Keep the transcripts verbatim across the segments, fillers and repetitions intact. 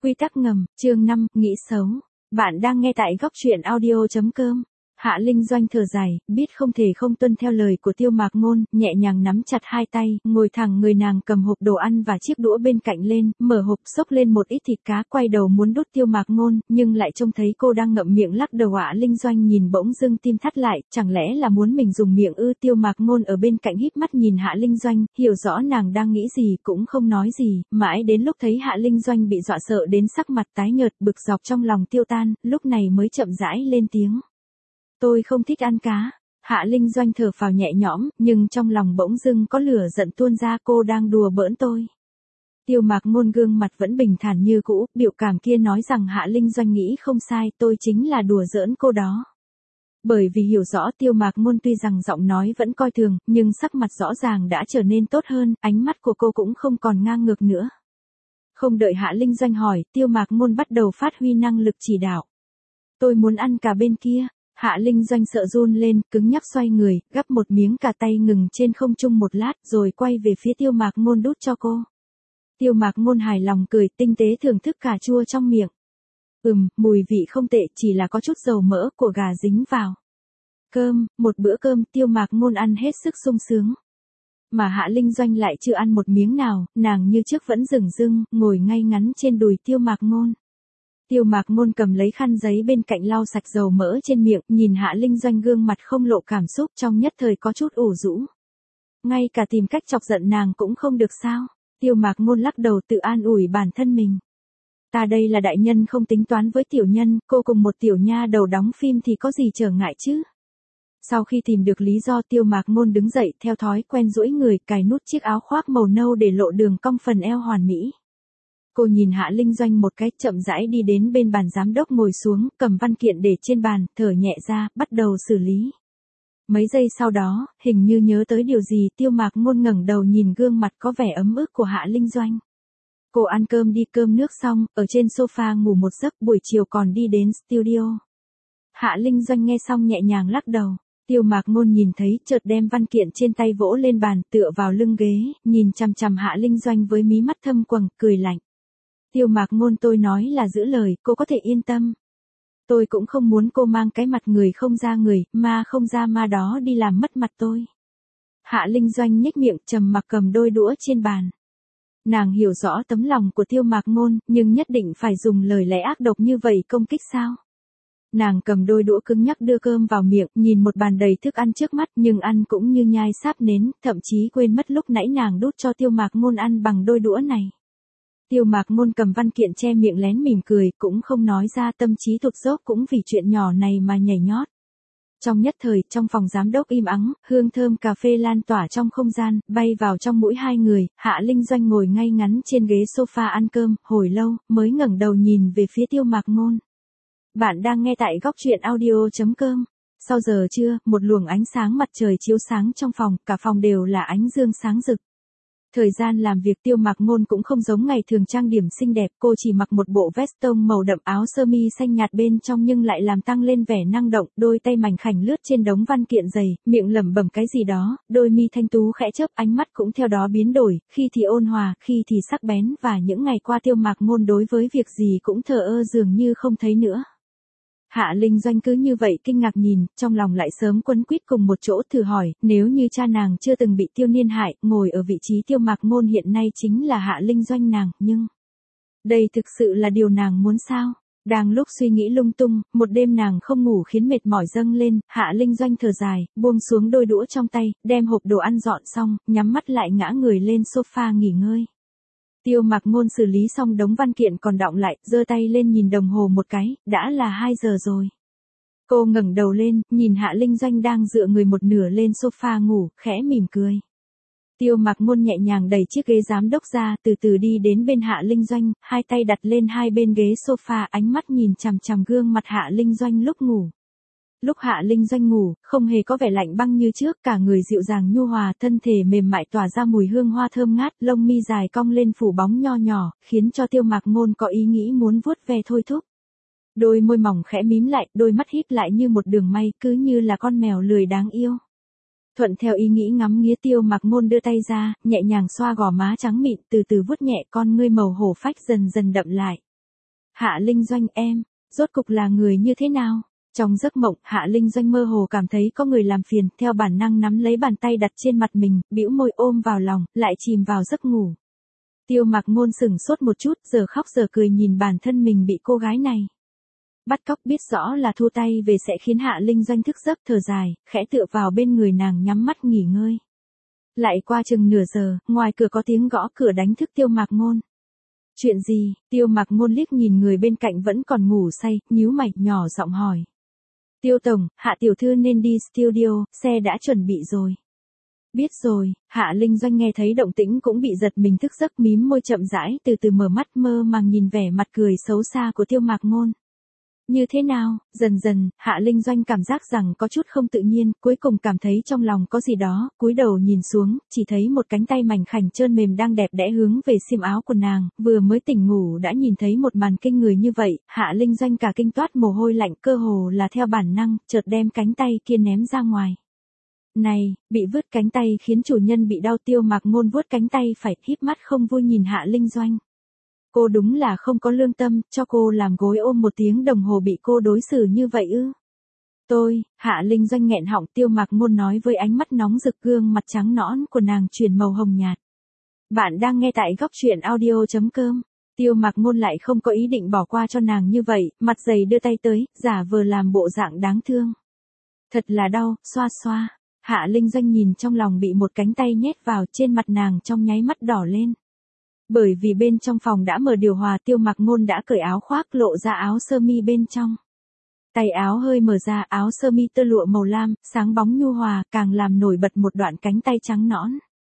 Quy tắc ngầm, chương năm, nghĩ xấu. Bạn đang nghe tại góc truyện audio chấm com. Hạ Linh Doanh thở dài, biết không thể không tuân theo lời của Tiêu Mạc Ngôn, nhẹ nhàng nắm chặt hai tay, ngồi thẳng người nàng cầm hộp đồ ăn và chiếc đũa bên cạnh lên, mở hộp xốc lên một ít thịt cá, quay đầu muốn đút Tiêu Mạc Ngôn, nhưng lại trông thấy cô đang ngậm miệng lắc đầu. Hạ Linh Doanh nhìn bỗng dưng tim thắt lại, chẳng lẽ là muốn mình dùng miệng ư? Tiêu Mạc Ngôn ở bên cạnh híp mắt nhìn Hạ Linh Doanh, hiểu rõ nàng đang nghĩ gì cũng không nói gì, mãi đến lúc thấy Hạ Linh Doanh bị dọa sợ đến sắc mặt tái nhợt, bực dọc trong lòng tiêu tan, lúc này mới chậm rãi lên tiếng. Tôi không thích ăn cá. Hạ Linh Doanh thở phào nhẹ nhõm, nhưng trong lòng bỗng dưng có lửa giận tuôn ra, cô đang đùa bỡn tôi. Tiêu Mạc Ngôn gương mặt vẫn bình thản như cũ, biểu cảm kia nói rằng Hạ Linh Doanh nghĩ không sai, tôi chính là đùa giỡn cô đó. Bởi vì hiểu rõ Tiêu Mạc Ngôn tuy rằng giọng nói vẫn coi thường, nhưng sắc mặt rõ ràng đã trở nên tốt hơn, ánh mắt của cô cũng không còn ngang ngược nữa. Không đợi Hạ Linh Doanh hỏi, Tiêu Mạc Ngôn bắt đầu phát huy năng lực chỉ đạo. Tôi muốn ăn cả bên kia. Hạ Linh Doanh sợ run lên, cứng nhắc xoay người, gắp một miếng cà tay ngừng trên không trung một lát, rồi quay về phía Tiêu Mạc Ngôn đút cho cô. Tiêu Mạc Ngôn hài lòng cười, tinh tế thưởng thức cà chua trong miệng. Ừm, mùi vị không tệ, chỉ là có chút dầu mỡ của gà dính vào. Cơm, một bữa cơm, Tiêu Mạc Ngôn ăn hết sức sung sướng. Mà Hạ Linh Doanh lại chưa ăn một miếng nào, nàng như trước vẫn dửng dưng, ngồi ngay ngắn trên đùi Tiêu Mạc Ngôn. Tiêu Mạc Ngôn cầm lấy khăn giấy bên cạnh lau sạch dầu mỡ trên miệng, nhìn Hạ Linh Doanh gương mặt không lộ cảm xúc, trong nhất thời có chút ủ rũ. Ngay cả tìm cách chọc giận nàng cũng không được sao? Tiêu Mạc Ngôn lắc đầu tự an ủi bản thân mình. Ta đây là đại nhân không tính toán với tiểu nhân, cô cùng một tiểu nha đầu đóng phim thì có gì trở ngại chứ? Sau khi tìm được lý do, Tiêu Mạc Ngôn đứng dậy, theo thói quen duỗi người, cài nút chiếc áo khoác màu nâu để lộ đường cong phần eo hoàn mỹ. Cô nhìn Hạ Linh Doanh một cái, chậm rãi đi đến bên bàn giám đốc ngồi xuống, cầm văn kiện để trên bàn, thở nhẹ ra, bắt đầu xử lý. Mấy giây sau đó, hình như nhớ tới điều gì, Tiêu Mạc Ngôn ngẩng đầu nhìn gương mặt có vẻ ấm ức của Hạ Linh Doanh. Cô ăn cơm đi, cơm nước xong, ở trên sofa ngủ một giấc, buổi chiều còn đi đến studio. Hạ Linh Doanh nghe xong nhẹ nhàng lắc đầu. Tiêu Mạc Ngôn nhìn thấy, chợt đem văn kiện trên tay vỗ lên bàn, tựa vào lưng ghế, nhìn chằm chằm Hạ Linh Doanh với mí mắt thâm quầng, cười lạnh. Tiêu Mạc Ngôn, tôi nói là giữ lời, cô có thể yên tâm. Tôi cũng không muốn cô mang cái mặt người không ra người, ma không ra ma đó đi làm mất mặt tôi. Hạ Linh Doanh nhếch miệng, trầm mặc cầm đôi đũa trên bàn. Nàng hiểu rõ tấm lòng của Tiêu Mạc Ngôn, nhưng nhất định phải dùng lời lẽ ác độc như vậy công kích sao? Nàng cầm đôi đũa cứng nhắc đưa cơm vào miệng, nhìn một bàn đầy thức ăn trước mắt, nhưng ăn cũng như nhai sáp nến, thậm chí quên mất lúc nãy nàng đút cho Tiêu Mạc Ngôn ăn bằng đôi đũa này. Tiêu Mạc Ngôn cầm văn kiện che miệng lén mỉm cười, cũng không nói ra, tâm trí tụt dốc cũng vì chuyện nhỏ này mà nhảy nhót. Trong nhất thời, trong phòng giám đốc im ắng, hương thơm cà phê lan tỏa trong không gian, bay vào trong mũi hai người. Hạ Linh Doanh ngồi ngay ngắn trên ghế sofa ăn cơm, hồi lâu, mới ngẩng đầu nhìn về phía Tiêu Mạc Ngôn. Bạn đang nghe tại góc truyện audio chấm com. Sau giờ trưa, một luồng ánh sáng mặt trời chiếu sáng trong phòng, cả phòng đều là ánh dương sáng rực. Thời gian làm việc Tiêu Mạc Ngôn cũng không giống ngày thường trang điểm xinh đẹp, cô chỉ mặc một bộ vest tông màu đậm, áo sơ mi xanh nhạt bên trong nhưng lại làm tăng lên vẻ năng động, đôi tay mảnh khảnh lướt trên đống văn kiện dày, miệng lẩm bẩm cái gì đó, đôi mi thanh tú khẽ chớp, ánh mắt cũng theo đó biến đổi, khi thì ôn hòa, khi thì sắc bén, và những ngày qua Tiêu Mạc Ngôn đối với việc gì cũng thờ ơ dường như không thấy nữa. Hạ Linh Doanh cứ như vậy kinh ngạc nhìn, trong lòng lại sớm quấn quýt cùng một chỗ, thử hỏi, nếu như cha nàng chưa từng bị Tiêu Niên hại, ngồi ở vị trí Tiêu Mạc Ngôn hiện nay chính là Hạ Linh Doanh nàng, nhưng đây thực sự là điều nàng muốn sao? Đang lúc suy nghĩ lung tung, một đêm nàng không ngủ khiến mệt mỏi dâng lên, Hạ Linh Doanh thở dài, buông xuống đôi đũa trong tay, đem hộp đồ ăn dọn xong, nhắm mắt lại ngã người lên sofa nghỉ ngơi. Tiêu Mạc Ngôn xử lý xong đống văn kiện còn đọng lại, giơ tay lên nhìn đồng hồ một cái, đã là hai giờ rồi. Cô ngẩng đầu lên, nhìn Hạ Linh Doanh đang dựa người một nửa lên sofa ngủ, khẽ mỉm cười. Tiêu Mạc Ngôn nhẹ nhàng đẩy chiếc ghế giám đốc ra, từ từ đi đến bên Hạ Linh Doanh, hai tay đặt lên hai bên ghế sofa, ánh mắt nhìn chằm chằm gương mặt Hạ Linh Doanh lúc ngủ. Lúc Hạ Linh Doanh ngủ, không hề có vẻ lạnh băng như trước, cả người dịu dàng nhu hòa, thân thể mềm mại tỏa ra mùi hương hoa thơm ngát, lông mi dài cong lên phủ bóng nho nhỏ, khiến cho Tiêu Mạc Ngôn có ý nghĩ muốn vuốt ve thôi thúc. Đôi môi mỏng khẽ mím lại, đôi mắt híp lại như một đường may, cứ như là con mèo lười đáng yêu. Thuận theo ý nghĩ ngắm nghía, Tiêu Mạc Ngôn đưa tay ra, nhẹ nhàng xoa gò má trắng mịn, từ từ vuốt nhẹ, con ngươi màu hổ phách dần dần đậm lại. Hạ Linh Doanh em, rốt cục là người như thế nào? Trong giấc mộng, Hạ Linh Doanh mơ hồ cảm thấy có người làm phiền, theo bản năng nắm lấy bàn tay đặt trên mặt mình, bĩu môi ôm vào lòng, lại chìm vào giấc ngủ. Tiêu Mạc Ngôn sững sốt một chút, giờ khóc giờ cười nhìn bản thân mình bị cô gái này bắt cóc, biết rõ là thu tay về sẽ khiến Hạ Linh Doanh thức giấc, thở dài, khẽ tựa vào bên người nàng nhắm mắt nghỉ ngơi. Lại qua chừng nửa giờ, ngoài cửa có tiếng gõ cửa đánh thức Tiêu Mạc Ngôn. Chuyện gì? Tiêu Mạc Ngôn liếc nhìn người bên cạnh vẫn còn ngủ say, nhíu mày, nhỏ giọng hỏi. Tiêu tổng, Hạ tiểu thư nên đi studio, xe đã chuẩn bị rồi. Biết rồi. Hạ Linh Doanh nghe thấy động tĩnh cũng bị giật mình thức giấc, mím môi chậm rãi từ từ mở mắt, mơ màng nhìn vẻ mặt cười xấu xa của Tiêu Mạc Ngôn. Như thế nào? Dần dần, Hạ Linh Doanh cảm giác rằng có chút không tự nhiên, cuối cùng cảm thấy trong lòng có gì đó, cúi đầu nhìn xuống, chỉ thấy một cánh tay mảnh khảnh trơn mềm đang đẹp đẽ hướng về xiêm áo của nàng, vừa mới tỉnh ngủ đã nhìn thấy một màn kinh người như vậy, Hạ Linh Doanh cả kinh toát mồ hôi lạnh, cơ hồ là theo bản năng, chợt đem cánh tay kia ném ra ngoài. Này, bị vứt cánh tay khiến chủ nhân bị đau. Tiêu Mạc Ngôn vuốt cánh tay phải, híp mắt không vui nhìn Hạ Linh Doanh. Cô đúng là không có lương tâm, cho cô làm gối ôm một tiếng đồng hồ bị cô đối xử như vậy ư? Tôi, Hạ Linh Doanh nghẹn họng. Tiêu Mạc Ngôn nói với ánh mắt nóng rực, gương mặt trắng nõn của nàng chuyển màu hồng nhạt. Bạn đang nghe tại góc truyện audio chấm com. Tiêu Mạc Ngôn lại không có ý định bỏ qua cho nàng như vậy, mặt dày đưa tay tới, giả vờ làm bộ dạng đáng thương. Thật là đau, xoa xoa. Hạ Linh Doanh nhìn trong lòng bị một cánh tay nhét vào, trên mặt nàng trong nháy mắt đỏ lên. Bởi vì bên trong phòng đã mở điều hòa, Tiêu Mạc Ngôn đã cởi áo khoác lộ ra áo sơ mi bên trong. Tay áo hơi mở ra, áo sơ mi tơ lụa màu lam, sáng bóng nhu hòa, càng làm nổi bật một đoạn cánh tay trắng nõn.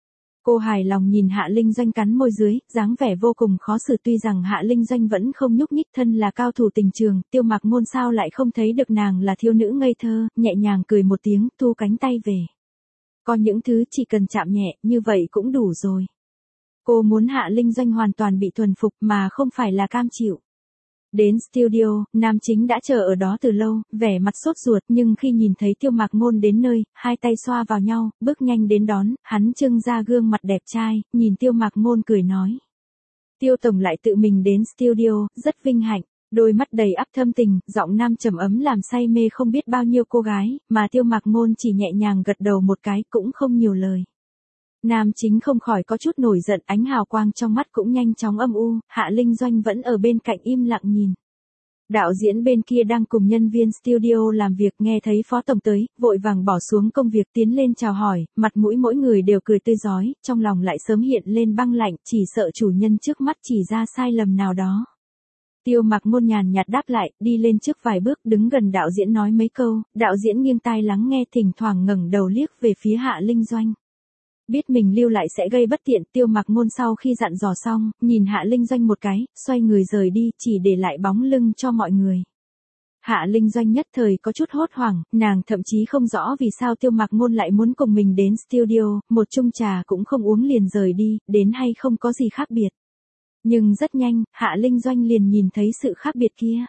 Cô hài lòng nhìn Hạ Linh Doanh cắn môi dưới, dáng vẻ vô cùng khó xử. Tuy rằng Hạ Linh Doanh vẫn không nhúc nhích, thân là cao thủ tình trường, Tiêu Mạc Ngôn sao lại không thấy được nàng là thiếu nữ ngây thơ, nhẹ nhàng cười một tiếng, thu cánh tay về. Có những thứ chỉ cần chạm nhẹ, như vậy cũng đủ rồi. Cô muốn Hạ Linh Doanh hoàn toàn bị thuần phục mà không phải là cam chịu. Đến studio, nam chính đã chờ ở đó từ lâu, vẻ mặt sốt ruột, nhưng khi nhìn thấy Tiêu Mạc Ngôn đến nơi, hai tay xoa vào nhau, bước nhanh đến đón, hắn trưng ra gương mặt đẹp trai, nhìn Tiêu Mạc Ngôn cười nói. Tiêu tổng lại tự mình đến studio, rất vinh hạnh. Đôi mắt đầy ắp thâm tình, giọng nam trầm ấm làm say mê không biết bao nhiêu cô gái, mà Tiêu Mạc Ngôn chỉ nhẹ nhàng gật đầu một cái, cũng không nhiều lời. Nam chính không khỏi có chút nổi giận, ánh hào quang trong mắt cũng nhanh chóng âm u, Hạ Linh Doanh vẫn ở bên cạnh im lặng nhìn. Đạo diễn bên kia đang cùng nhân viên studio làm việc, nghe thấy phó tổng tới, vội vàng bỏ xuống công việc tiến lên chào hỏi, mặt mũi mỗi người đều cười tươi rói, trong lòng lại sớm hiện lên băng lạnh, chỉ sợ chủ nhân trước mắt chỉ ra sai lầm nào đó. Tiêu Mạc Ngôn nhàn nhạt đáp lại, đi lên trước vài bước, đứng gần đạo diễn nói mấy câu, đạo diễn nghiêng tai lắng nghe, thỉnh thoảng ngẩng đầu liếc về phía Hạ Linh Doanh. Biết mình lưu lại sẽ gây bất tiện, Tiêu Mạc Ngôn sau khi dặn dò xong, nhìn Hạ Linh Doanh một cái, xoay người rời đi, chỉ để lại bóng lưng cho mọi người. Hạ Linh Doanh nhất thời có chút hốt hoảng, nàng thậm chí không rõ vì sao Tiêu Mạc Ngôn lại muốn cùng mình đến studio, một chung trà cũng không uống liền rời đi, đến hay không có gì khác biệt. Nhưng rất nhanh, Hạ Linh Doanh liền nhìn thấy sự khác biệt kia.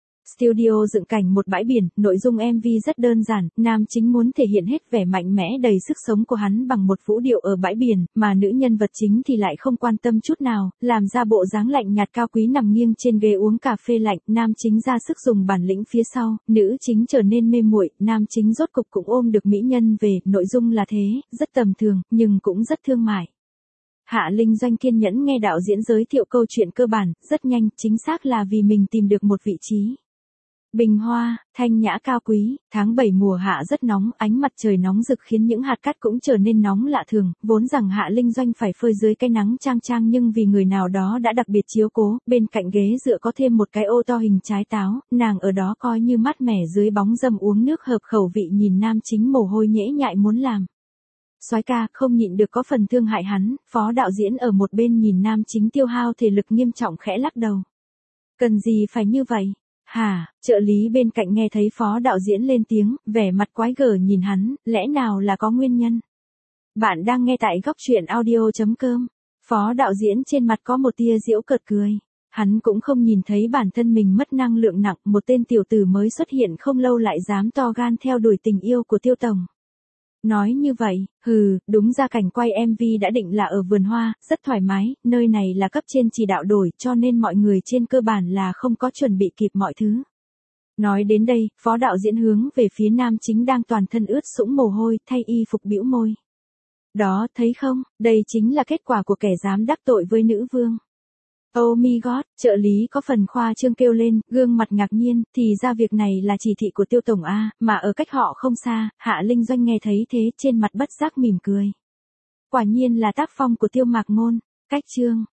Studio dựng cảnh một bãi biển, nội dung em vê rất đơn giản, nam chính muốn thể hiện hết vẻ mạnh mẽ đầy sức sống của hắn bằng một vũ điệu ở bãi biển, mà nữ nhân vật chính thì lại không quan tâm chút nào, làm ra bộ dáng lạnh nhạt cao quý nằm nghiêng trên ghế uống cà phê lạnh, nam chính ra sức dùng bản lĩnh phía sau, nữ chính trở nên mê muội, nam chính rốt cục cũng ôm được mỹ nhân về, nội dung là thế, rất tầm thường, nhưng cũng rất thương mại. Hạ Linh Doanh kiên nhẫn nghe đạo diễn giới thiệu câu chuyện cơ bản, rất nhanh, chính xác là vì mình tìm được một vị trí. Bình hoa, thanh nhã cao quý, tháng bảy mùa hạ rất nóng, ánh mặt trời nóng rực khiến những hạt cát cũng trở nên nóng lạ thường, vốn rằng Hạ Linh Doanh phải phơi dưới cái nắng chang chang nhưng vì người nào đó đã đặc biệt chiếu cố, bên cạnh ghế dựa có thêm một cái ô to hình trái táo, nàng ở đó coi như mát mẻ dưới bóng râm uống nước hợp khẩu vị nhìn nam chính mồ hôi nhễ nhại muốn làm. Soái ca, không nhịn được có phần thương hại hắn, phó đạo diễn ở một bên nhìn nam chính tiêu hao thể lực nghiêm trọng khẽ lắc đầu. Cần gì phải như vậy? Hả, trợ lý bên cạnh nghe thấy phó đạo diễn lên tiếng, vẻ mặt quái gở nhìn hắn, lẽ nào là có nguyên nhân? Bạn đang nghe tại góc truyện audio chấm com. Phó đạo diễn trên mặt có một tia giễu cợt cười. Hắn cũng không nhìn thấy bản thân mình mất năng lượng nặng, một tên tiểu tử mới xuất hiện không lâu lại dám to gan theo đuổi tình yêu của Tiêu tổng. Nói như vậy, hừ, đúng ra cảnh quay em vê đã định là ở vườn hoa, rất thoải mái, nơi này là cấp trên chỉ đạo đổi cho nên mọi người trên cơ bản là không có chuẩn bị kịp mọi thứ. Nói đến đây, phó đạo diễn hướng về phía nam chính đang toàn thân ướt sũng mồ hôi, thay y phục bĩu môi. Đó, thấy không, đây chính là kết quả của kẻ dám đắc tội với nữ vương. Oh my god, trợ lý có phần khoa trương kêu lên, gương mặt ngạc nhiên, thì ra việc này là chỉ thị của Tiêu Tổng A, mà ở cách họ không xa, Hạ Linh Doanh nghe thấy thế trên mặt bất giác mỉm cười. Quả nhiên là tác phong của Tiêu Mạc Ngôn, cách chương.